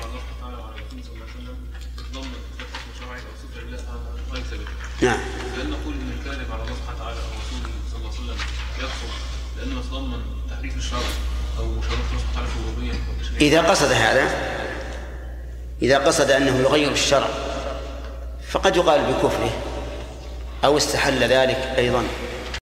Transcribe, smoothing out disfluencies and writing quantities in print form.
على الله سبحانه وتعالى وعلى رسوله صلى الله عليه وسلم ضمن حكم شرعي او صفه لله سبحانه وتعالى غير ثابته. نعم. فهل نقول ان الكاذب على الله سبحانه وتعالى او رسوله صلى الله عليه وسلم يكفر لانه يتضمن تحريف الشرع او مشاركه الله سبحانه وتعالى في الربوبيه؟ اذا قصد هذا، اذا قصد انه يغير الشرع فقد يقال بكفره او استحل ذلك ايضا.